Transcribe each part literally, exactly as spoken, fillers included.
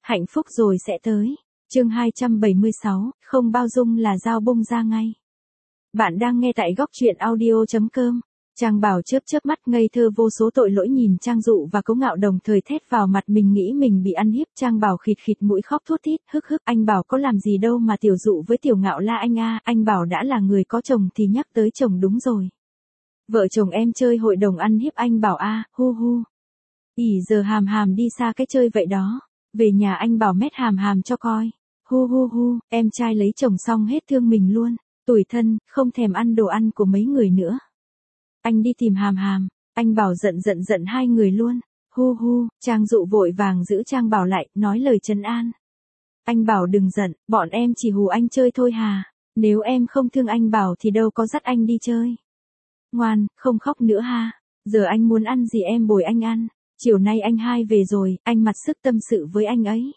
Hạnh phúc rồi sẽ tới. Chương hai trăm bảy mươi sáu, không bao dung là dao bung ra ngay. Bạn đang nghe tại góc truyện audio chấm com. Trang Bảo chớp chớp mắt ngây thơ vô số tội lỗi nhìn Trang Dụ và Cố Ngạo đồng thời thét vào mặt mình nghĩ mình bị ăn hiếp. Trang Bảo khịt khịt mũi khóc thút thít, hức hức, anh Bảo có làm gì đâu mà Tiểu Dụ với Tiểu Ngạo la anh a, anh Bảo đã là người có chồng thì nhắc tới chồng đúng rồi. Vợ chồng em chơi hội đồng ăn hiếp anh Bảo a, hu hu. ỉ giờ hàm hàm đi xa cái chơi vậy đó, về nhà anh Bảo mét hàm hàm cho coi. Hu hu hu, em trai lấy chồng xong hết thương mình luôn, tủi thân, không thèm ăn đồ ăn của mấy người nữa. Anh đi tìm hàm hàm, anh Bảo giận giận giận hai người luôn. Hu hu, Trang Dụ vội vàng giữ Trang Bảo lại, nói lời trấn an. Anh Bảo đừng giận, bọn em chỉ hù anh chơi thôi hà, nếu em không thương anh Bảo thì đâu có dắt anh đi chơi. Ngoan, không khóc nữa ha, giờ anh muốn ăn gì em bồi anh ăn, chiều nay anh hai về rồi, anh mặc sức tâm sự với anh ấy.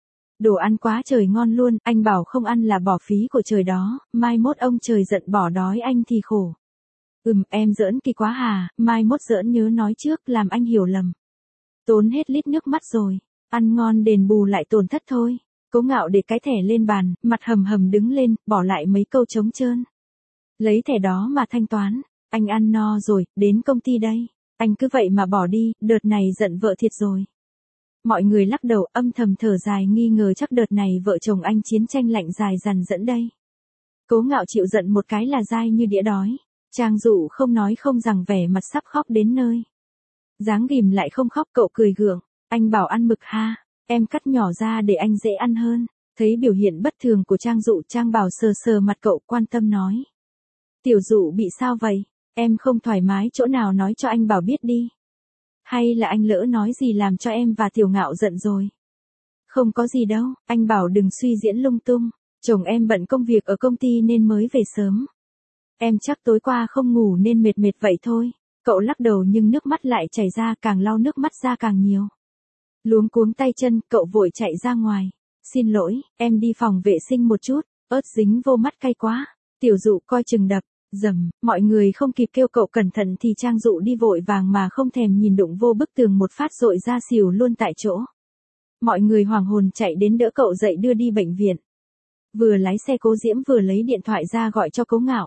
Đồ ăn quá trời ngon luôn, anh Bảo không ăn là bỏ phí của trời đó, mai mốt ông trời giận bỏ đói anh thì khổ. Ừm, em giỡn kỳ quá hà, mai mốt giỡn nhớ nói trước làm anh hiểu lầm. Tốn hết lít nước mắt rồi, ăn ngon đền bù lại tổn thất thôi. Cố Ngạo để cái thẻ lên bàn, mặt hầm hầm đứng lên, bỏ lại mấy câu trống trơn. Lấy thẻ đó mà thanh toán, anh ăn no rồi, đến công ty đây. Anh cứ vậy mà bỏ đi, đợt này giận vợ thiệt rồi. Mọi người lắc đầu âm thầm thở dài nghi ngờ chắc đợt này vợ chồng anh chiến tranh lạnh dài dằn dẫn đây. Cố Ngạo chịu giận một cái là dai như đĩa đói. Trang Dụ không nói không rằng vẻ mặt sắp khóc đến nơi. Dáng ghìm lại không khóc cậu cười gượng, anh Bảo ăn mực ha, em cắt nhỏ ra để anh dễ ăn hơn. Thấy biểu hiện bất thường của Trang Dụ, Trang Bảo sờ sờ mặt cậu quan tâm nói. Tiểu Dụ bị sao vậy, em không thoải mái chỗ nào nói cho anh Bảo biết đi. Hay là anh lỡ nói gì làm cho em và Tiểu Ngạo giận rồi. Không có gì đâu, anh Bảo đừng suy diễn lung tung, chồng em bận công việc ở công ty nên mới về sớm. Em chắc tối qua không ngủ nên mệt mệt vậy thôi. Cậu lắc đầu nhưng nước mắt lại chảy ra, càng lau nước mắt ra càng nhiều. Luống cuống tay chân, cậu vội chạy ra ngoài. Xin lỗi, em đi phòng vệ sinh một chút, ớt dính vô mắt cay quá. Tiểu Dụ coi chừng đập, dầm, mọi người không kịp kêu cậu cẩn thận thì Trang Dụ đi vội vàng mà không thèm nhìn đụng vô bức tường một phát rội ra xỉu luôn tại chỗ. Mọi người hoàng hồn chạy đến đỡ cậu dậy đưa đi bệnh viện. Vừa lái xe Cố Diễm vừa lấy điện thoại ra gọi cho Cố Ngạo.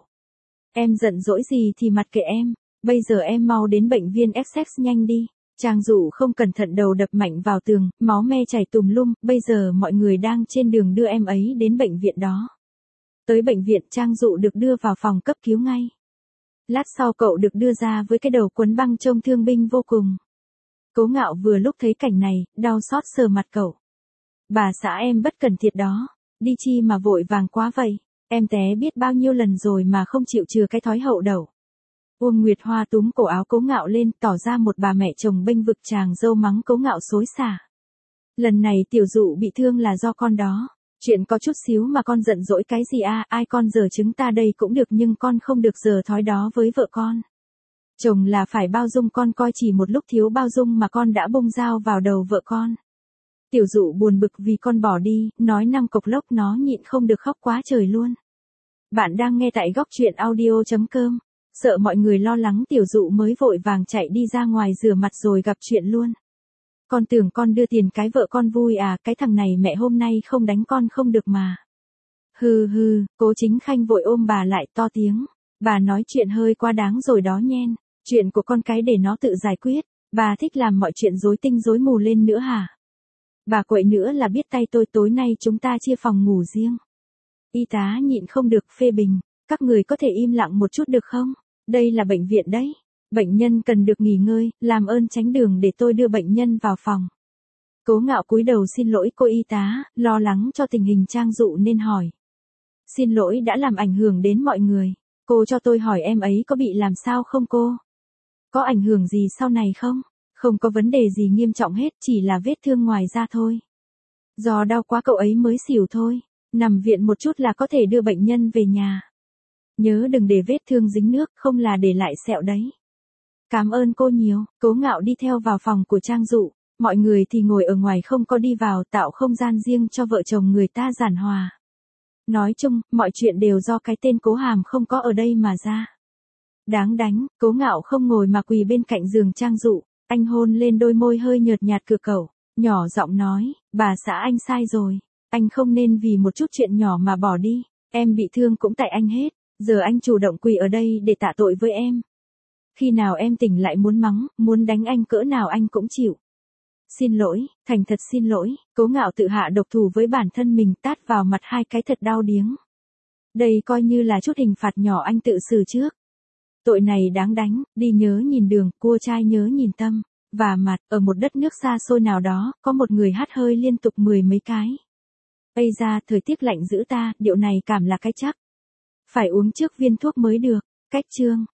Em giận dỗi gì thì mặc kệ em, bây giờ em mau đến bệnh viện Essex nhanh đi. Trang Dụ không cẩn thận đầu đập mạnh vào tường, máu me chảy tùm lum, bây giờ mọi người đang trên đường đưa em ấy đến bệnh viện đó. Tới bệnh viện Trang Dụ được đưa vào phòng cấp cứu ngay. Lát sau cậu được đưa ra với cái đầu quấn băng trông thương binh vô cùng. Cố Ngạo vừa lúc thấy cảnh này, đau xót sờ mặt cậu. Bà xã em bất cần thiệt đó, đi chi mà vội vàng quá vậy. Em té biết bao nhiêu lần rồi mà không chịu chừa cái thói hậu đậu. Uông Nguyệt Hoa túm cổ áo Cố Ngạo lên tỏ ra một bà mẹ chồng bênh vực chàng dâu mắng Cố Ngạo xối xả. Lần này Tiểu Dụ bị thương là do con đó. Chuyện có chút xíu mà con giận dỗi cái gì a, ai con giờ chứng ta đây cũng được nhưng con không được giờ thói đó với vợ con. Chồng là phải bao dung con coi chỉ một lúc thiếu bao dung mà con đã bung dao vào đầu vợ con. Tiểu Dụ buồn bực vì con bỏ đi, nói năng cộc lốc nó nhịn không được khóc quá trời luôn. Bạn đang nghe tại góc truyện audio chấm com. Sợ mọi người lo lắng Tiểu Dụ mới vội vàng chạy đi ra ngoài rửa mặt rồi gặp chuyện luôn. Con tưởng con đưa tiền cái vợ con vui à, cái thằng này mẹ hôm nay không đánh con không được mà. Hừ hừ, Cố Chính Khanh vội ôm bà lại to tiếng. Bà nói chuyện hơi quá đáng rồi đó nhen, chuyện của con cái để nó tự giải quyết, bà thích làm mọi chuyện rối tinh rối mù lên nữa hả? Bà quậy nữa là biết tay tôi, tối nay chúng ta chia phòng ngủ riêng. Y tá nhịn không được phê bình, các người có thể im lặng một chút được không? Đây là bệnh viện đấy. Bệnh nhân cần được nghỉ ngơi, làm ơn tránh đường để tôi đưa bệnh nhân vào phòng. Cố Ngạo cúi đầu xin lỗi cô y tá, lo lắng cho tình hình Trang Dụ nên hỏi. Xin lỗi đã làm ảnh hưởng đến mọi người. Cô cho tôi hỏi em ấy có bị làm sao không cô? Có ảnh hưởng gì sau này không? Không có vấn đề gì nghiêm trọng hết, chỉ là vết thương ngoài da thôi. Do đau quá cậu ấy mới xỉu thôi. Nằm viện một chút là có thể đưa bệnh nhân về nhà. Nhớ đừng để vết thương dính nước, không là để lại sẹo đấy. Cảm ơn cô nhiều. Cố Ngạo đi theo vào phòng của Trang Dụ. Mọi người thì ngồi ở ngoài không có đi vào, tạo không gian riêng cho vợ chồng người ta giản hòa. Nói chung, mọi chuyện đều do cái tên Cố Hàm không có ở đây mà ra. Đáng đánh, Cố Ngạo không ngồi mà quỳ bên cạnh giường Trang Dụ. Anh hôn lên đôi môi hơi nhợt nhạt của cậu. nhỏ giọng nói, bà xã anh sai rồi. Anh không nên vì một chút chuyện nhỏ mà bỏ đi. Em bị thương cũng tại anh hết. Giờ anh chủ động quỳ ở đây để tạ tội với em. Khi nào em tỉnh lại muốn mắng, muốn đánh anh cỡ nào anh cũng chịu. Xin lỗi, thành thật xin lỗi. Cố Ngạo tự hạ độc thủ với bản thân mình, tát vào mặt hai cái thật đau điếng. Đây coi như là chút hình phạt nhỏ anh tự xử trước. Tội này đáng đánh, đi nhớ nhìn đường, cua trai nhớ nhìn tâm. Và mặt, ở một đất nước xa xôi nào đó, có một người hắt hơi liên tục mười mấy cái. Ây da, thời tiết lạnh dữ ta, điệu này cảm là cái chắc. Phải uống trước viên thuốc mới được. Cách chương.